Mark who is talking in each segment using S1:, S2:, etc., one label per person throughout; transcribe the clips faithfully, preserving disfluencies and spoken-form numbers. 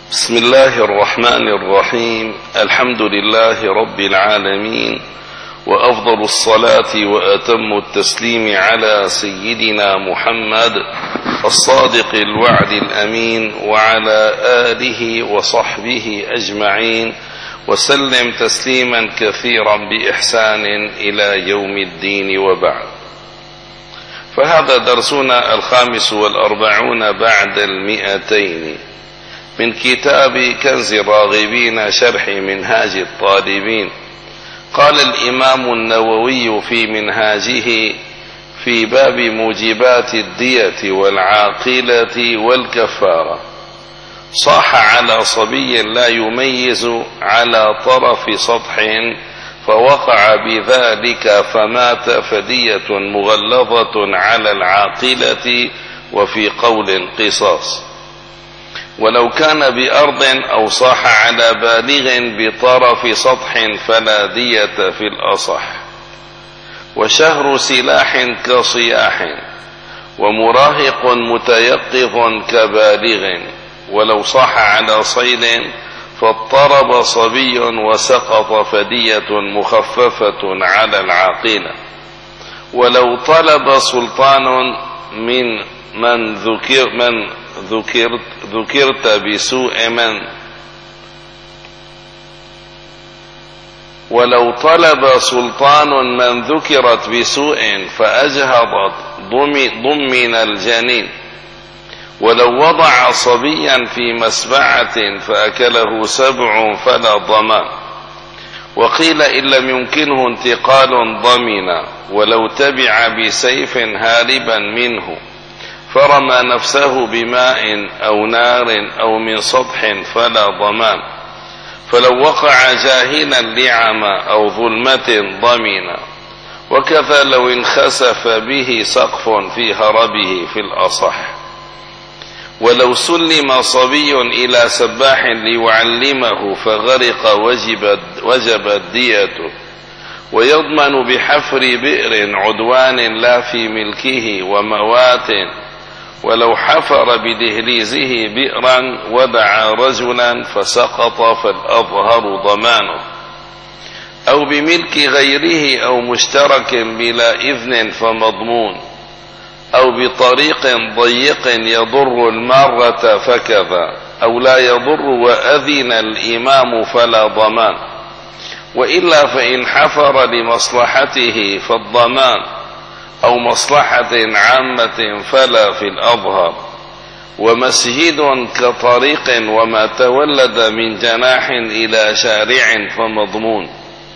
S1: بسم الله الرحمن الرحيم. الحمد لله رب العالمين، وأفضل الصلاة وأتم التسليم على سيدنا محمد الصادق الوعد الأمين، وعلى آله وصحبه أجمعين، وسلم تسليما كثيرا بإحسان إلى يوم الدين، وبعد. فهذا درسنا الخامس والأربعون بعد المئتين من كتاب كنز الراغبين شرح منهاج الطالبين. قال الإمام النووي في منهاجه في باب موجبات الدية والعاقلة والكفارة: صاح على صبي لا يميز على طرف سطح فوقع بذلك فمات فدية مغلظة على العاقلة، وفي قول قصاص. ولو كان بأرض أو صاح على بالغ بطرف سطح فلا دية في الأصح. وشهر سلاح كصياح، ومراهق متيقظ كبالغ. ولو صاح على صيد فاضطرب صبي وسقط فدية مخففة على العاقلة. ولو طلب سلطان من من ذكر من ذكرت, ذكرت بسوء من ولو طلب سلطان من ذكرت بسوء فأجهضت ضمن الجنين. ولو وضع صبيا في مسبعة فأكله سبع فلا ضمان. وقيل إن لم يمكنه انتقال ضمن. ولو تبع بسيف هاربا منه فرمى نفسه بماء أو نار أو من سطح فلا ضمان. فلو وقع جاهلا لعمى أو ظلمة ضمن. وكذا لو انخسف به سقف في هربه في الأصح. ولو سلم صبي إلى سباح ليعلمه فغرق وجب وجبت ديته. ويضمن بحفر بئر عدوان لا في ملكه وموات. ولو حفر بدهليزه بئرا ودعا رجلا فسقط فالأظهر ضمانه. أو بملك غيره أو مشترك بلا إذن فمضمون. أو بطريق ضيق يضر المارة فكذا. أو لا يضر وأذن الإمام فلا ضمان. وإلا فإن حفر لمصلحته فالضمان، أو مصلحة عامة فلا في الأظهر. ومسجد كطريق وما تولد من جناح إلى شارع فمضمون.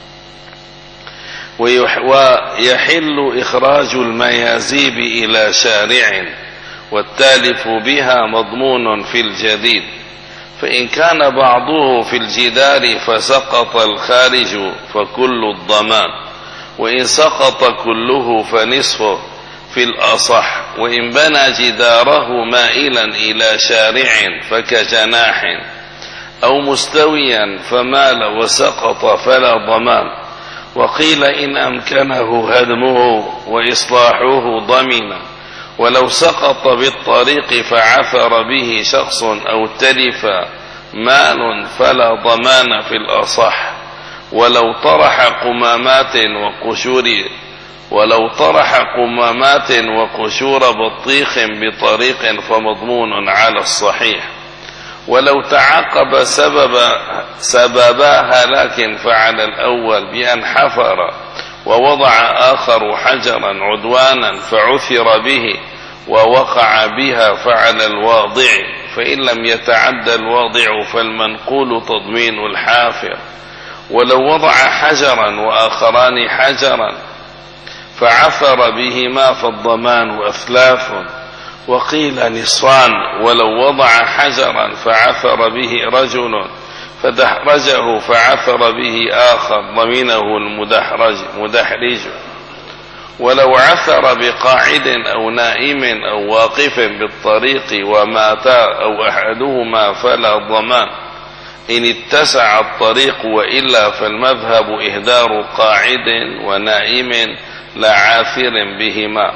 S1: ويحل إخراج الميازيب إلى شارع، والتالف بها مضمون في الجديد. فإن كان بعضه في الجدار فسقط الخارج فكل الضمان. وإن سقط كله فنصفه في الأصح. وإن بنى جداره مائلا إلى شارع فكجناح. أو مستويا فمال وسقط فلا ضمان. وقيل إن أمكنه هدمه وإصلاحه ضمن. ولو سقط بالطريق فعثر به شخص أو تلف مال فلا ضمان في الأصح. ولو طرح قمامات وقشور ولو طرح قمامات وقشور بطيخ بطريق فمضمون على الصحيح. ولو تعقب سبب سببا هلاك فعلى الأول بأن حفر ووضع آخر حجرا عدوانا فعثر به ووقع بها فعلى الواضع. فإن لم يتعدى الواضع فالمنقول تضمين الحافر. ولو وضع حجرا وآخران حجرا فعثر بهما فالضمان أثلاث، وقيل نصفان. ولو وضع حجرا فعثر به رجل فدحرجه فعثر به آخر ضمنه المدحرج مدحرج. ولو عثر بقاعد أو نائم أو واقف بالطريق وماتا أو أحدهما فلا ضمان إن اتسع الطريق. وإلا فالمذهب إهدار قاعد ونائم لا عاثر بهما،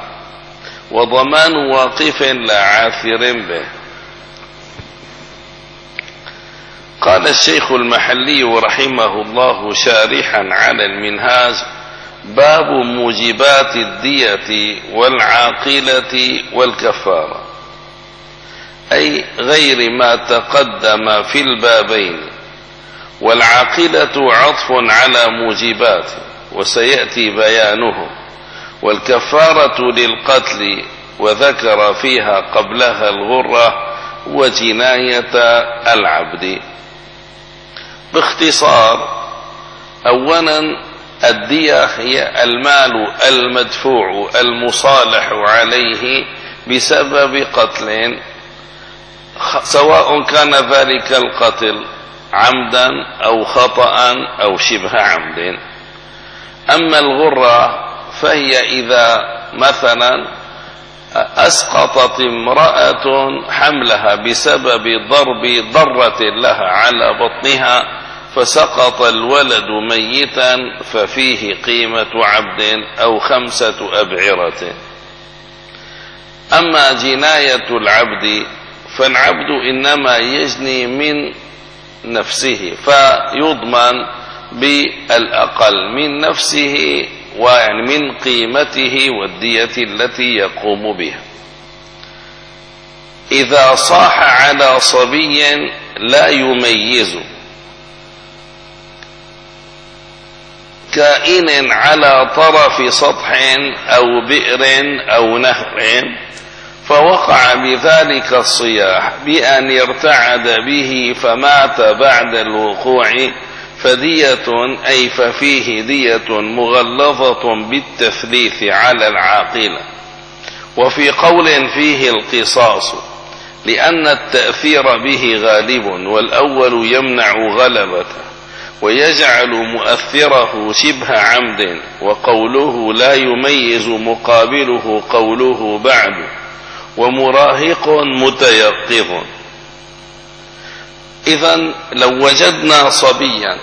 S1: وضمان واقف لا عاثر به. قال الشيخ المحلي رحمه الله شارحا على المنهاج: باب موجبات الدية والعاقلة والكفارة، أي غير ما تقدم في البابين. والعاقلة عطف على موجبات وسيأتي بيانه، والكفارة للقتل وذكر فيها قبلها الغرة وجناية العبد. باختصار، أولا الدية هي المال المدفوع المصالح عليه بسبب قتل، سواء كان ذلك القتل عمدا أو خطأ أو شبه عمد. أما الغرة فهي إذا مثلا أسقطت امرأة حملها بسبب ضرب ضرة لها على بطنها فسقط الولد ميتا، ففيه قيمة عبد أو خمسة أبعرة. أما جناية العبد فالعبد إنما يجني من نفسه فيضمن بالأقل من نفسه ويعني من قيمته والدية التي يقوم بها. إذا صاح على صبي لا يميز كائن على طرف سطح أو بئر أو نهر، فوقع بذلك الصياح بأن ارتعد به فمات بعد الوقوع، فدية أي ففيه دية مغلظة بالتثليث على العاقلة. وفي قول فيه القصاص، لأن التأثير به غالب والأول يمنع غلبته ويجعل مؤثره شبه عمد، وقوله لا يميز مقابله قوله بعد ومراهق متيقظ. إذن لو وجدنا صبيا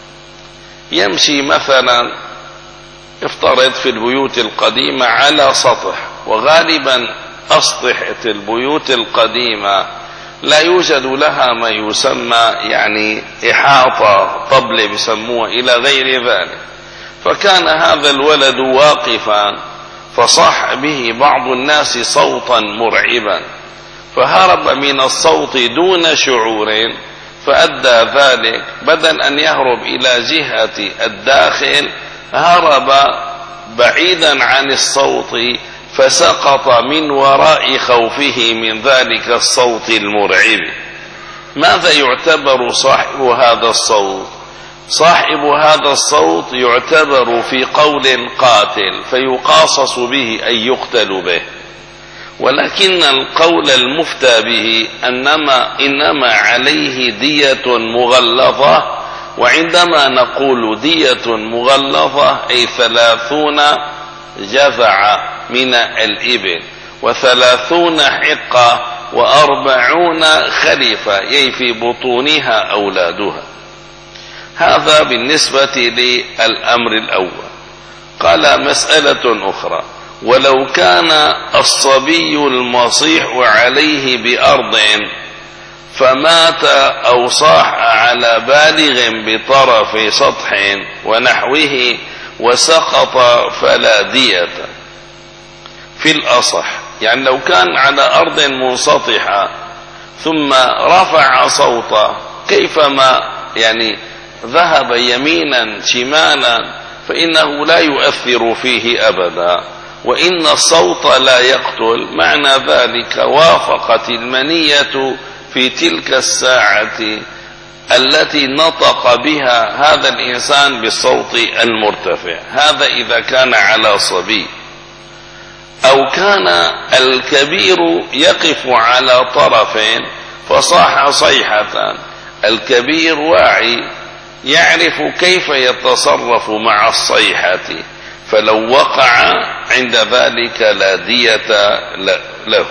S1: يمشي مثلا افترض في البيوت القديمة على سطح، وغالبا أسطحة البيوت القديمة لا يوجد لها ما يسمى يعني إحاطة طبل بسموه إلى غير ذلك، فكان هذا الولد واقفا فصاح به بعض الناس صوتا مرعبا، فهرب من الصوت دون شعور، فأدى ذلك بدل أن يهرب إلى جهة الداخل هرب بعيدا عن الصوت، فسقط من وراء خوفه من ذلك الصوت المرعب. ماذا يعتبر صاحب هذا الصوت؟ صاحب هذا الصوت يعتبر في قول قاتل فيقاصص به أن يقتل به، ولكن القول المفتى به أنما إنما عليه دية مغلظة. وعندما نقول دية مغلظة أي ثلاثون جذع من الإبل وثلاثون حقة وأربعون خليفة، أي في بطونها أولادها. هذا بالنسبة للأمر الأول. قال مسألة أخرى: ولو كان الصبي المصيح عليه بأرض فمات أو صاح على بالغ بطرف سطح ونحوه وسقط فلا دية في الأصح. يعني لو كان على أرض منسطحة ثم رفع صوته كيفما يعني ذهب يمينا شمالا فإنه لا يؤثر فيه أبدا، وإن الصوت لا يقتل. معنى ذلك وافقت المنية في تلك الساعة التي نطق بها هذا الإنسان بالصوت المرتفع. هذا إذا كان على صبي. أو كان الكبير يقف على طرف فصاح صيحة، الكبير واعي يعرف كيف يتصرف مع الصيحة، فلو وقع عند ذلك لا دية له.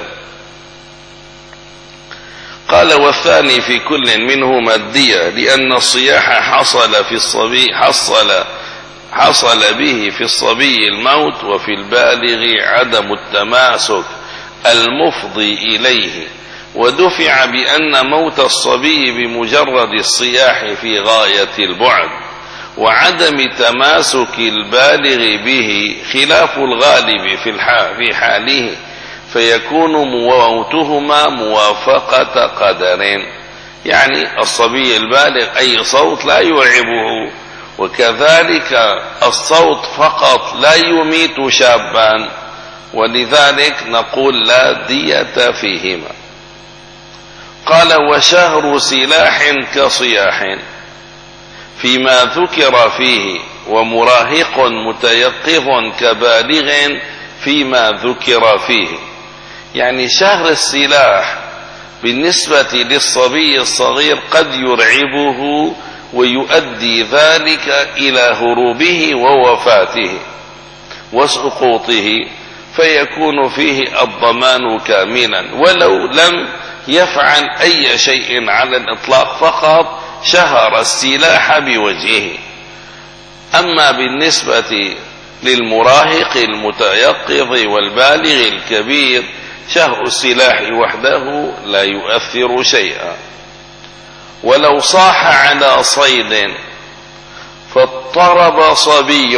S1: قال: والثاني في كل منهما الدية، لأن الصياح حصل في الصبي حصل حصل به في الصبي الموت، وفي البالغ عدم التماسك المفضي إليه، ودفع بأن موت الصبي بمجرد الصياح في غاية البعد وعدم تماسك البالغ به خلاف الغالب في حاله، فيكون موتهما موافقة قدر. يعني الصبي البالغ أي صوت لا يرعبه، وكذلك الصوت فقط لا يميت شابا، ولذلك نقول لا دية فيهما. قال وشهر سلاح كصياح فيما ذكر فيه، ومراهق متيقظ كبالغ فيما ذكر فيه. يعني شهر السلاح بالنسبة للصبي الصغير قد يرعبه ويؤدي ذلك إلى هروبه ووفاته وسقوطه، فيكون فيه الضمان كاملا ولو لم يفعل أي شيء على الإطلاق، فقط شهر السلاح بوجهه. أما بالنسبة للمراهق المتيقظ والبالغ الكبير شهر السلاح وحده لا يؤثر شيئا. ولو صاح على صيد فاضطرب صبي،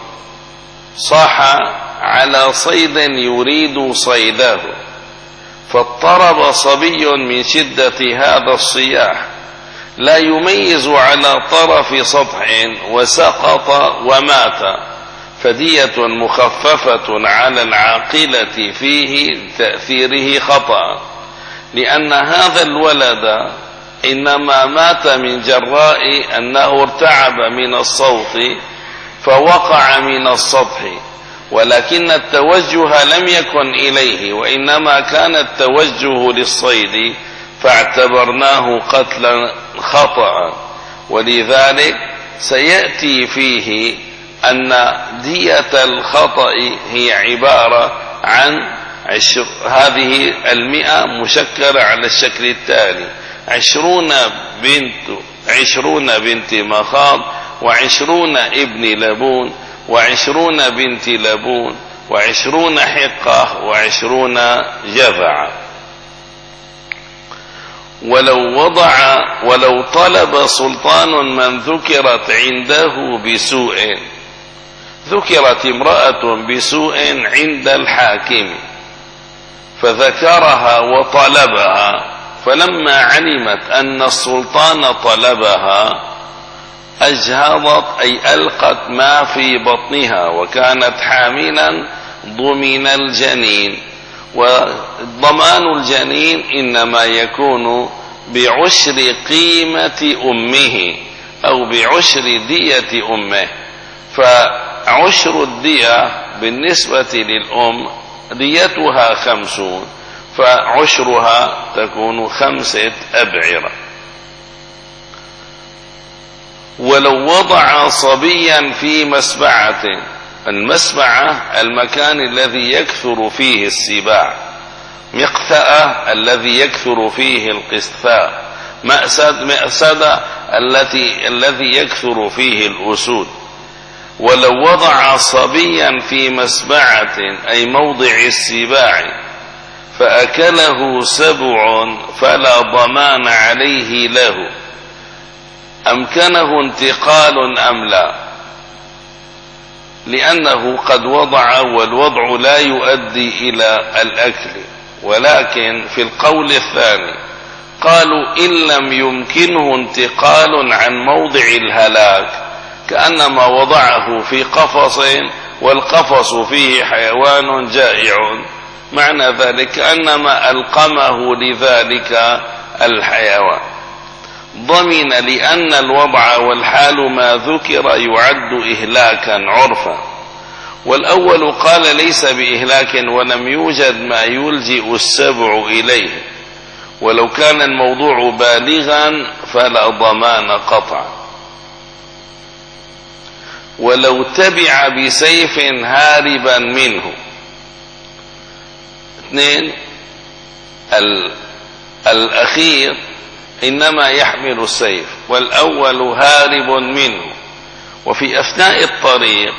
S1: صاح على صيد يريد صيده، فاضطرب صبي من شدة هذا الصياح لا يميز على طرف سطح وسقط ومات، فدية مخففة على العاقلة فيه تأثيره خطأ، لأن هذا الولد إنما مات من جراء أنه ارتعب من الصوت فوقع من السطح، ولكن التوجه لم يكن إليه، وإنما كان التوجه للصيد، فاعتبرناه قتلا خطأ. ولذلك سيأتي فيه أن دية الخطأ هي عبارة عن عشر هذه المئة مشكلة على الشكل التالي: عشرون بنت عشرون بنت مخاض، وعشرون ابن لبون، وعشرون بنت لبون، وعشرون حقة، وعشرون جذع. ولو وضع ولو طلب سلطان من ذكرت عنده بسوء، ذكرت امرأة بسوء عند الحاكم فذكرها وطلبها، فلما علمت أن السلطان طلبها أجهضت أي ألقت ما في بطنها وكانت حاملا ضمن الجنين، وضمان الجنين إنما يكون بعشر قيمة أمه أو بعشر دية أمه، فعشر الدية بالنسبة للأم ديتها خمسون، فعشرها تكون خمسة أبعرة. ولو وضع صبيا في مسبعة، المسبعة المكان الذي يكثر فيه السباع، مقثأة الذي يكثر فيه القثاء، مأسد مأسدة التي الذي يكثر فيه الأسود. ولو وضع صبيا في مسبعة أي موضع السباع فأكله سبع فلا ضمان عليه له، أمكنه انتقال أم لا؟ لأنه قد وضع، والوضع لا يؤدي إلى الأكل. ولكن في القول الثاني قالوا إن لم يمكنه انتقال عن موضع الهلاك، كأنما وضعه في قفص والقفص فيه حيوان جائع، معنى ذلك أنما ألقمه لذلك الحيوان، ضمن لأن الوضع والحال ما ذكر يعد إهلاكا عرفا. والأول قال ليس بإهلاك ولم يوجد ما يلجئ السبع إليه، ولو كان الموضوع بالغا فلا ضمان قطعا. ولو تبع بسيف هاربا منه، اثنين، الأخير إنما يحمل السيف، والأول هارب منه، وفي أثناء الطريق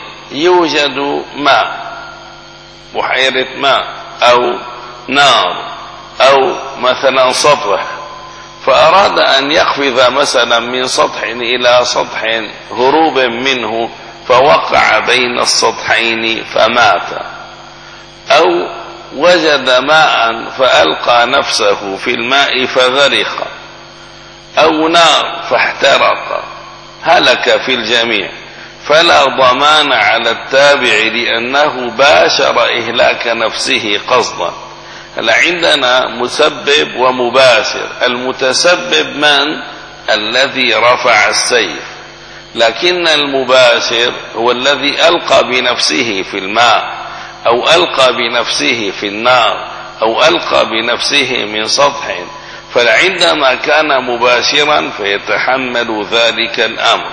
S1: يوجد ماء، بحيرة ماء أو نار، أو مثلا سطح، فأراد أن يقفز مثلا من سطح إلى سطح هروبا منه، فوقع بين السطحين فمات، أو وجد ماء فألقى نفسه في الماء فغرق، أو نار فاحترق، هلك في الجميع، فلا ضمان على التابع لأنه باشر إهلاك نفسه قصدا. هلا عندنا مسبب ومباشر. المتسبب من؟ الذي رفع السيف، لكن المباشر هو الذي ألقى بنفسه في الماء، أو ألقى بنفسه في النار، أو ألقى بنفسه من سطح، فعندما كان مباشرا فيتحمل ذلك الأمر.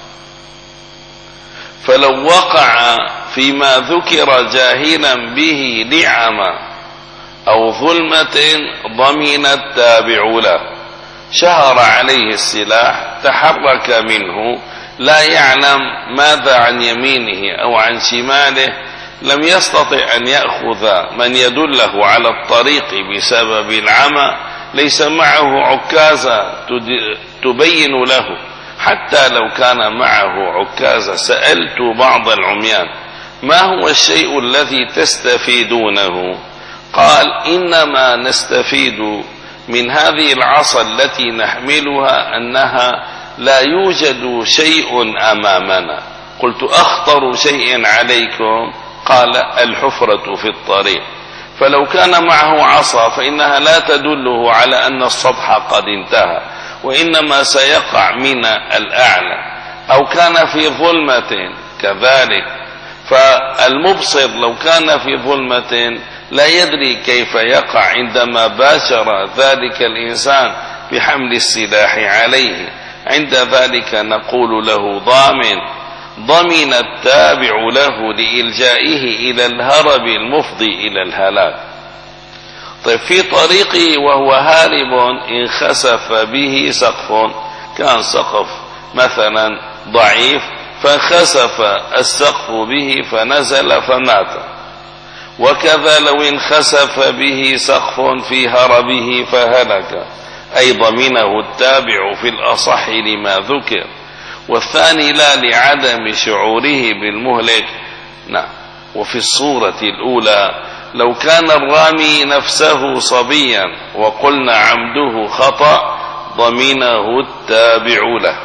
S1: فلو وقع فيما ذكر جاهلا به لعمى أو ظلمة ضمن التابع له، شهر عليه السلاح، تحرك منه، لا يعلم ماذا عن يمينه أو عن شماله، لم يستطع أن يأخذ من يدله على الطريق بسبب العمى، ليس معه عكازة تبين له، حتى لو كان معه عكازة. سألت بعض العميان: ما هو الشيء الذي تستفيدونه؟ قال: إنما نستفيد من هذه العصا التي نحملها أنها لا يوجد شيء أمامنا. قلت: أخطر شيء عليكم؟ قال: الحفرة في الطريق. فلو كان معه عصا فإنها لا تدله على أن السطح قد انتهى، وإنما سيقع من الأعلى، أو كان في ظلمة كذلك. فالمبصر لو كان في ظلمة لا يدري كيف يقع عندما باشر ذلك الإنسان بحمل السلاح عليه. عند ذلك نقول له ضامن، ضمن التابع له لإلجائه إلى الهرب المفضي إلى الهلاك. طيب، في طريقه وهو هارب إن خسف به سقف، كان سقف مثلا ضعيف فخسف السقف به فنزل فمات، وكذا لو انخسف به سقف في هربه فهلك، أي ضمنه التابع في الأصح لما ذكر. والثاني لا لعدم شعوره بالمهلك. نعم. وفي الصورة الأولى لو كان الرامي نفسه صبيا وقلنا عمده خطأ ضمنه التابع له.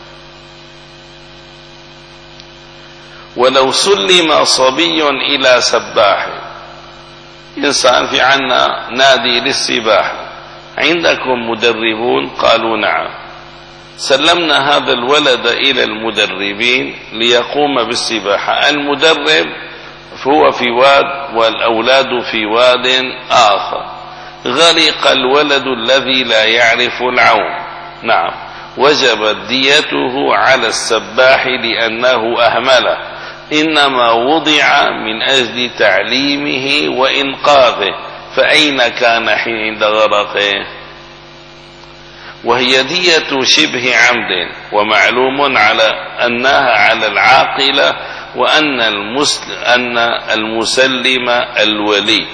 S1: ولو سلم صبي إلى سباح، إنسان في عنا نادي للسباحة، عندكم مدربون؟ قالوا نعم. سلمنا هذا الولد إلى المدربين ليقوم بالسباحة. المدرب هو في واد والأولاد في واد آخر، غرق الولد الذي لا يعرف العوم. نعم، وجبت ديته على السباح لأنه أهمله، إنما وضع من أجل تعليمه وإنقاذه، فأين كان حين غرقه؟ وهي دية شبه عمد، ومعلوم على أنها على العاقلة، وأن المسلم أن المسلم الولي.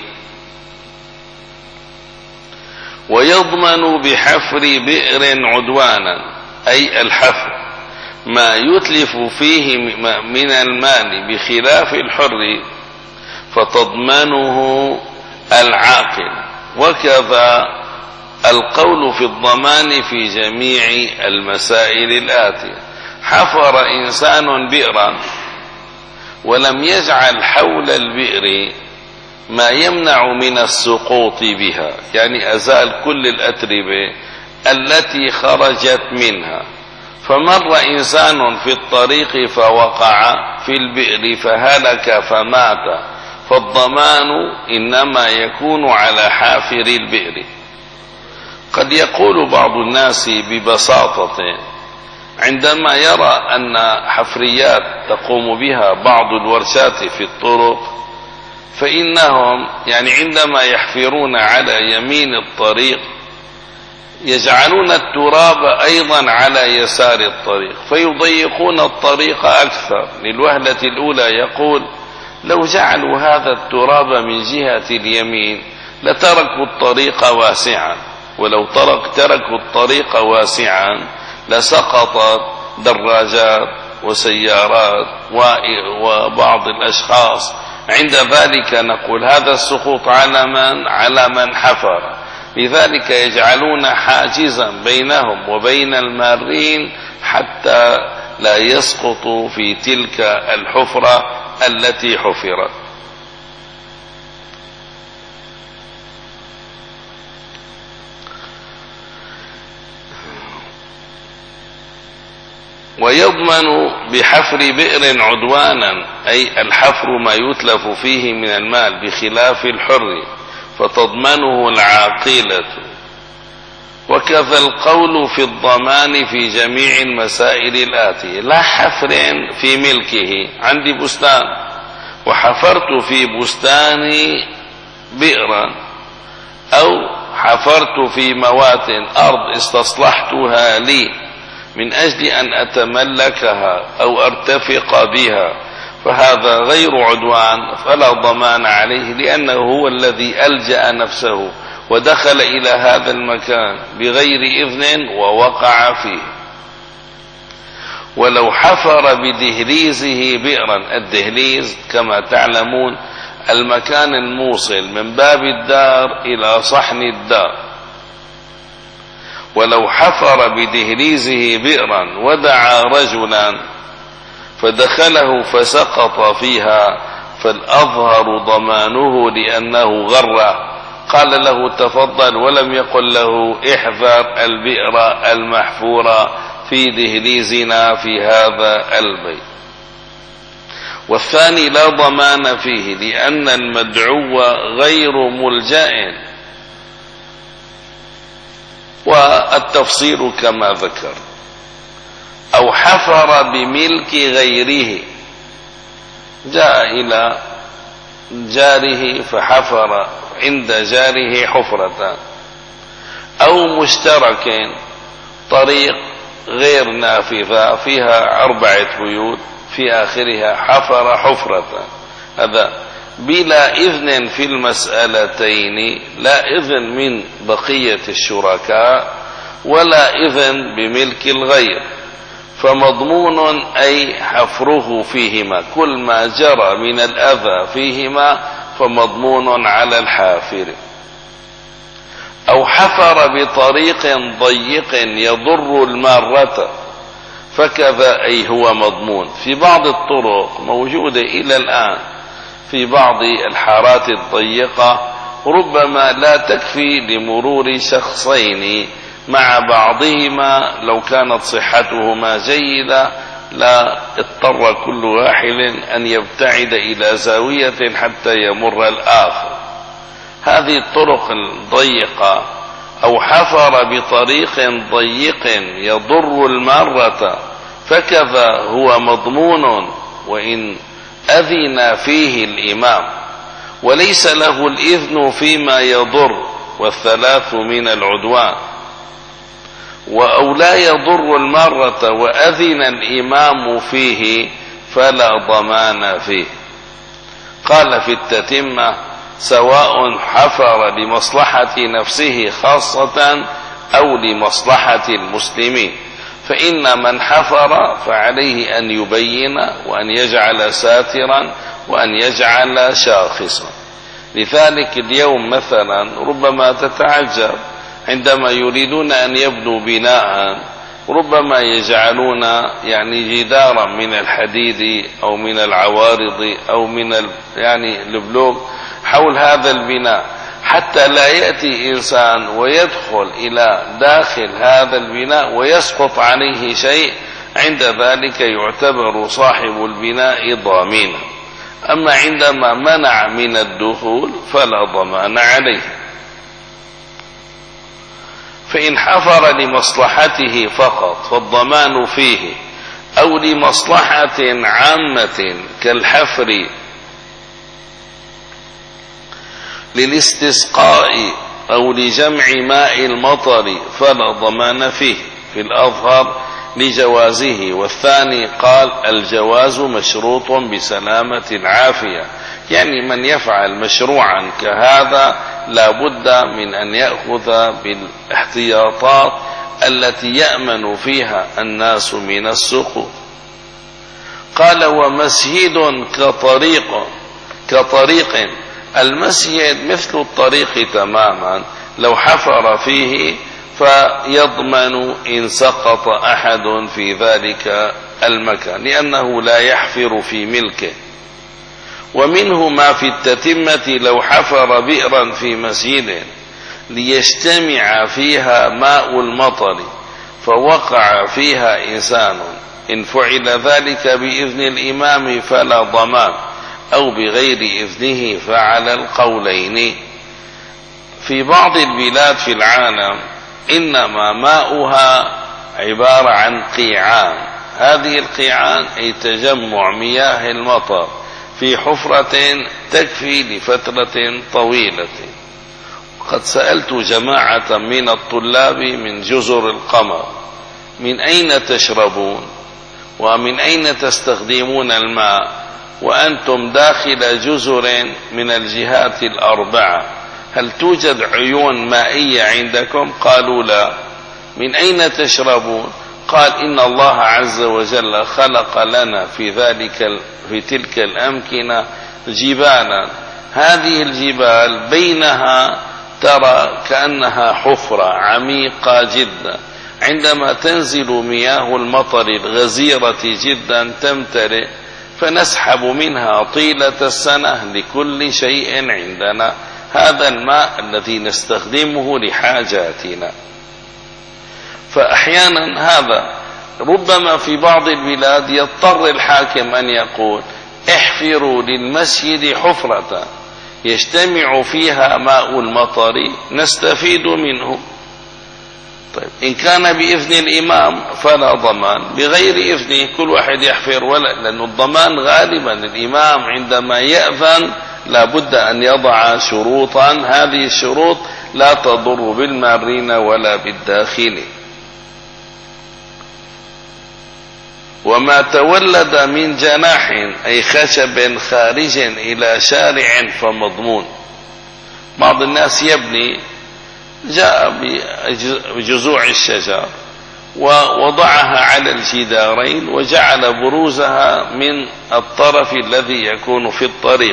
S1: ويضمن بحفر بئر عدوانا، أي الحفر ما يتلف فيه من المال بخلاف الحر، فتضمنه العاقل. وكذا القول في الضمان في جميع المسائل الآتية: حفر إنسان بئرا ولم يجعل حول البئر ما يمنع من السقوط بها، يعني أزال كل الأتربة التي خرجت منها، فمر إنسان في الطريق فوقع في البئر فهلك فمات، فالضمان إنما يكون على حافر البئر. قد يقول بعض الناس ببساطة عندما يرى أن حفريات تقوم بها بعض الورشات في الطرق، فإنهم يعني عندما يحفرون على يمين الطريق يجعلون التراب أيضا على يسار الطريق، فيضيقون الطريق أكثر. للوهلة الأولى يقول: لو جعلوا هذا التراب من جهة اليمين لتركوا الطريق واسعا، ولو ترك تركوا الطريق واسعا لسقطت دراجات وسيارات وبعض الأشخاص. عند ذلك نقول هذا السقوط على من؟ على من حفر. لذلك يجعلون حاجزا بينهم وبين المارين حتى لا يسقطوا في تلك الحفرة التي حفرت. ويضمن بحفر بئر عدوانا، أي الحفر ما يتلف فيه من المال بخلاف الحر فتضمنه العاقلة. وكذا القول في الضمان في جميع المسائل الآتية: لا حفر في ملكه، عندي بستان وحفرت في بستاني بئرا، أو حفرت في موات أرض استصلحتها لي من أجل أن أتملكها أو أرتفق بها، فهذا غير عدوان فلا ضمان عليه، لأنه هو الذي ألجأ نفسه ودخل إلى هذا المكان بغير إذن ووقع فيه. ولو حفر بدهليزه بئرا، الدهليز كما تعلمون المكان الموصل من باب الدار إلى صحن الدار، ولو حفر بدهليزه بئرا ودعا رجلا فدخله فسقط فيها فالأظهر ضمانه لأنه غره، قال له تفضل، ولم يقل له احذر البئر المحفورة في دهليزنا في هذا البيت. والثاني لا ضمان فيه لأن المدعو غير ملجأ، والتفصيل كما ذكر. أو حفر بملك غيره، جاء إلى جاره فحفر عند جاره حفرة، أو مشترك طريق غير نافذة فيها أربعة بيوت في آخرها حفر حفرة، هذا بلا إذن في المسألتين، لا إذن من بقية الشركاء ولا إذن بملك الغير، فمضمون أي حفره فيهما، كل ما جرى من الأذى فيهما فمضمون على الحافر. أو حفر بطريق ضيق يضر المارة، فكذا أي هو مضمون. في بعض الطرق موجودة إلى الآن في بعض الحارات الضيقة ربما لا تكفي لمرور شخصين مع بعضهما، لو كانت صحتهما جيدة لا اضطر كل واحد أن يبتعد إلى زاوية حتى يمر الآخر. هذه الطرق الضيقة. أو حفر بطريق ضيق يضر المارة، فكذا هو مضمون وإن أذن فيه الإمام، وليس له الإذن فيما يضر، والثلاث من العدوان. أو لا يضر المارة وأذن الإمام فيه فلا ضمان فيه. قال في التتمة: سواء حفر لمصلحة نفسه خاصة أو لمصلحة المسلمين، فإن من حفر فعليه أن يبين وأن يجعل ساترا وأن يجعل شاخصا. لذلك اليوم مثلا ربما تتعجب عندما يريدون أن يبنوا بناء ربما يجعلون يعني جدارا من الحديد أو من العوارض أو من يعني البلوك حول هذا البناء، حتى لا يأتي إنسان ويدخل إلى داخل هذا البناء ويسقط عليه شيء، عند ذلك يعتبر صاحب البناء ضامنا. أما عندما منع من الدخول فلا ضمان عليه. فإن حفر لمصلحته فقط فالضمان فيه، أو لمصلحة عامة كالحفر للاستسقاء أو لجمع ماء المطر فلا ضمان فيه في الأظهر لجوازه. والثاني قال الجواز مشروط بسلامة العافية، يعني من يفعل مشروعا كهذا لا بد من أن يأخذ بالاحتياطات التي يأمن فيها الناس من السقوط. قال ومسجد كطريق كطريق المسجد مثل الطريق تماما، لو حفر فيه فيضمن إن سقط أحد في ذلك المكان لأنه لا يحفر في ملكه. ومنه ما في التتمة لو حفر بئرا في مسجد ليجتمع فيها ماء المطر فوقع فيها إنسان، إن فعل ذلك بإذن الإمام فلا ضمان، أو بغير إذنه فعلى القولين. في بعض البلاد في العالم إنما ماؤها عبارة عن قيعان، هذه القيعان أي تجمع مياه المطر في حفرة تكفي لفترة طويلة. قد سألت جماعة من الطلاب من جزر القمر من أين تشربون ومن أين تستخدمون الماء وأنتم داخل جزر من الجهات الأربعة، هل توجد عيون مائية عندكم؟ قالوا لا. من أين تشربون؟ قال إن الله عز وجل خلق لنا في ذلك في تلك الأمكنة جبالا، هذه الجبال بينها ترى كأنها حفرة عميقة جدا، عندما تنزل مياه المطر الغزيرة جدا تمتلئ فنسحب منها طيلة السنة لكل شيء عندنا، هذا الماء الذي نستخدمه لحاجاتنا. فأحيانا هذا ربما في بعض البلاد يضطر الحاكم أن يقول احفروا للمسجد حفرة يجتمع فيها ماء المطر نستفيد منه. طيب إن كان بإذن الإمام فلا ضمان، بغير إذنه كل واحد يحفر، ولا لأن الضمان غالبا الإمام عندما يأذن لا بد أن يضع شروطا، هذه الشروط لا تضر بالمارين ولا بالداخل. وما تولد من جناح أي خشب خارج إلى شارع فمضمون. بعض الناس يبني، جاء بجذوع الشجر ووضعها على الجدارين وجعل بروزها من الطرف الذي يكون في الطريق،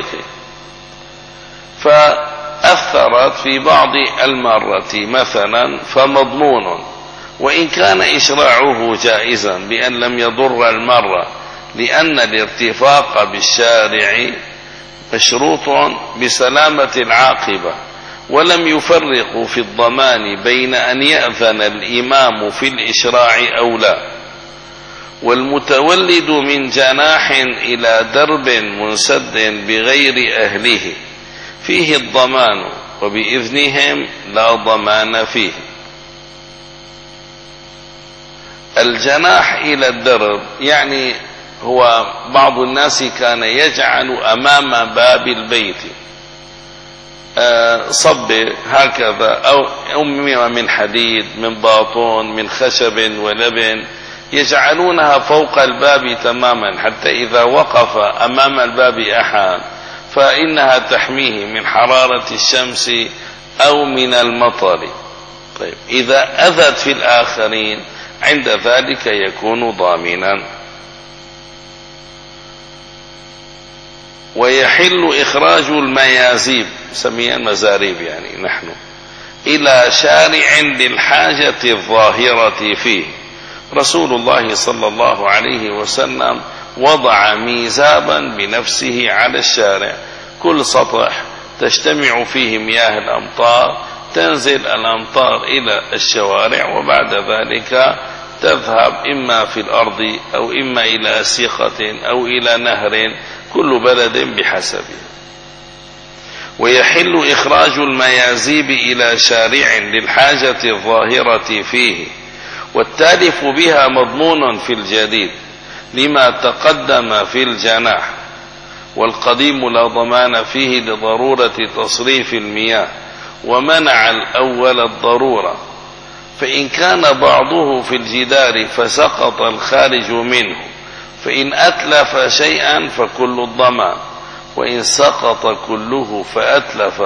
S1: فأثرت في بعض المرة مثلا فمضمون، وإن كان إشراعه جائزا بأن لم يضر المرة، لأن الارتفاق بالشارع مشروط بسلامة العاقبة، ولم يفرقوا في الضمان بين أن يأذن الإمام في الإشراع أو لا. والمتولد من جناح إلى درب منسد بغير أهله فيه الضمان، وبإذنهم لا ضمان فيه. الجناح إلى الدرب يعني هو بعض الناس كان يجعل أمام باب البيت صب هكذا، أو أمم من حديد من باطون من خشب ولبن، يجعلونها فوق الباب تماما حتى إذا وقف أمام الباب أحد فإنها تحميه من حرارة الشمس أو من المطر. طيب إذا أذت في الآخرين عند ذلك يكون ضامنا. ويحل إخراج الميازيب، سميها المزاريب يعني نحن، إلى شارع للحاجة الظاهرة فيه. رسول الله صلى الله عليه وسلم وضع ميزابا بنفسه على الشارع، كل سطح تجتمع فيه مياه الأمطار تنزل الأمطار إلى الشوارع، وبعد ذلك تذهب إما في الأرض أو إما إلى سيقة أو إلى نهر، كل بلد بحسبه. ويحل إخراج الميازيب إلى شارع للحاجة الظاهرة فيه، والتالف بها مضمون في الجديد لما تقدم في الجناح، والقديم لا ضمان فيه لضرورة تصريف المياه، ومنع الأول الضرورة. فإن كان بعضه في الجدار فسقط الخارج منه، فإن أتلف شيئا فكل الضمان، وإن سقط كله فأتلف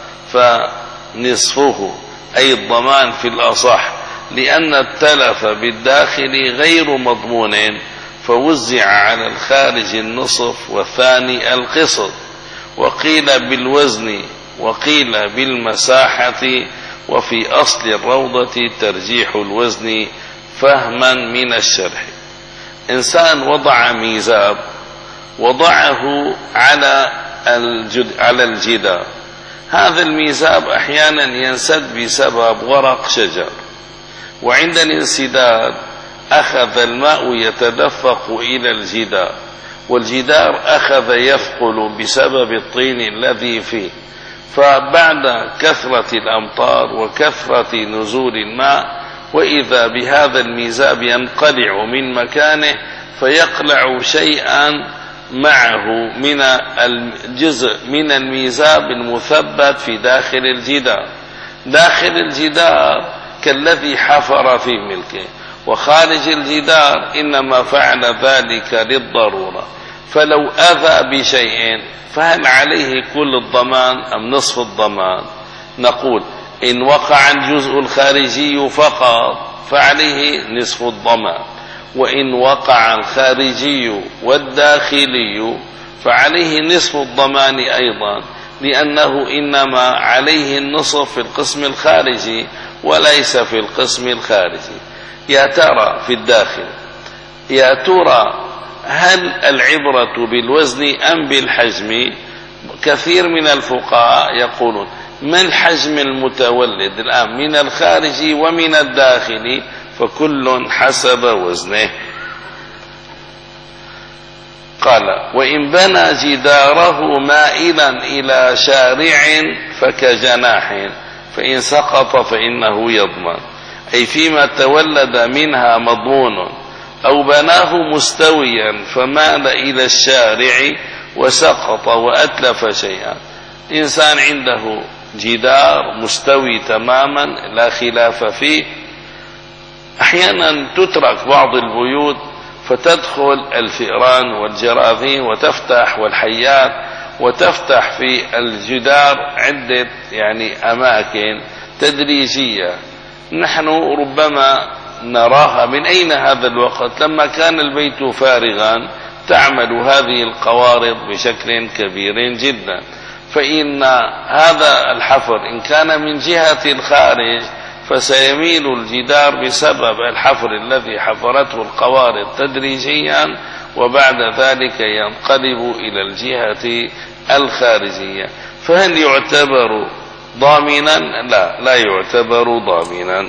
S1: فنصفه، أي الضمان في الأصح، لأن التلف بالداخل غير مضمون، فوزع على الخارج النصف والثاني القسط. وقيل بالوزن وقيل بالمساحة، وفي أصل الروضة ترجيح الوزن فهما من الشرح. إنسان وضع ميزاب، وضعه على على الجدار. هذا الميزاب أحيانا ينسد بسبب ورق شجر، وعند الانسداد أخذ الماء يتدفق إلى الجدار، والجدار أخذ يثقل بسبب الطين الذي فيه. فبعد كثرة الأمطار وكثرة نزول الماء، وإذا بهذا الميزاب ينقلع من مكانه، فيقلع شيئا معه من الجزء من الميزاب المثبت في داخل الجدار. داخل الجدار كالذي حفر في ملكه، وخارج الجدار إنما فعل ذلك للضرورة. فلو أذى بشيء فهل عليه كل الضمان أم نصف الضمان؟ نقول إن وقع الجزء الخارجي فقط فعليه نصف الضمان، وإن وقع الخارجي والداخلي فعليه نصف الضمان أيضا، لأنه إنما عليه النصف في القسم الخارجي وليس في القسم الخارجي. يا ترى في الداخل، يا ترى هل العبرة بالوزن أم بالحجم؟ كثير من الفقهاء يقولون ما الحجم المتولد الآن من الخارج ومن الداخل، فكل حسب وزنه. قال وإن بنى جداره مائلا إلى شارع فكجناح، فإن سقط فإنه يضمن، أي فيما تولد منها مضمون. أو بناه مستويا فمال إلى الشارع وسقط وأتلف شيئا. إنسان عنده جدار مستوي تماما لا خلاف فيه، أحيانا تترك بعض البيوت فتدخل الفئران والجراثيم وتفتح، والحيات، وتفتح في الجدار عدة يعني أماكن تدريجية. نحن ربما نراها من أين هذا الوقت؟ لما كان البيت فارغا تعمل هذه القوارض بشكل كبير جدا. فإن هذا الحفر إن كان من جهة الخارج فسيميل الجدار بسبب الحفر الذي حفرته القوارض تدريجيا، وبعد ذلك ينقلب إلى الجهة الخارجية. فهل يعتبر ضامنا؟ لا، لا يعتبر ضامنا.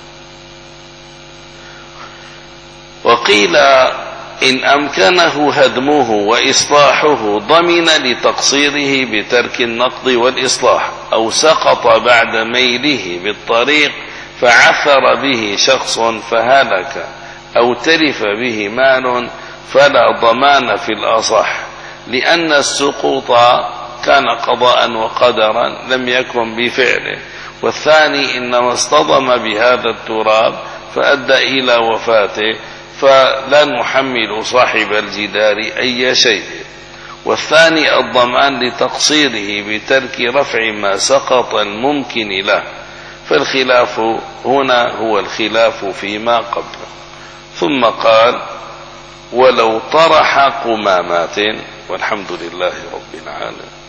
S1: وقيل إن أمكنه هدمه وإصلاحه ضمن لتقصيره بترك النقض والإصلاح، أو سقط بعد ميله بالطريق فعثر به شخص فهلك، أو تلف به مال، فلا ضمان في الأصح، لأن السقوط كان قضاء وقدرا لم يكن بفعله، والثاني إنما اصطدم بهذا التراب فأدى إلى وفاته، فلا نحمل صاحب الجدار أي شيء. والثاني الضمان لتقصيره بترك رفع ما سقط الممكن له. فالخلاف هنا هو الخلاف فيما قبله. ثم قال ولو طرح قمامات. والحمد لله رب العالمين.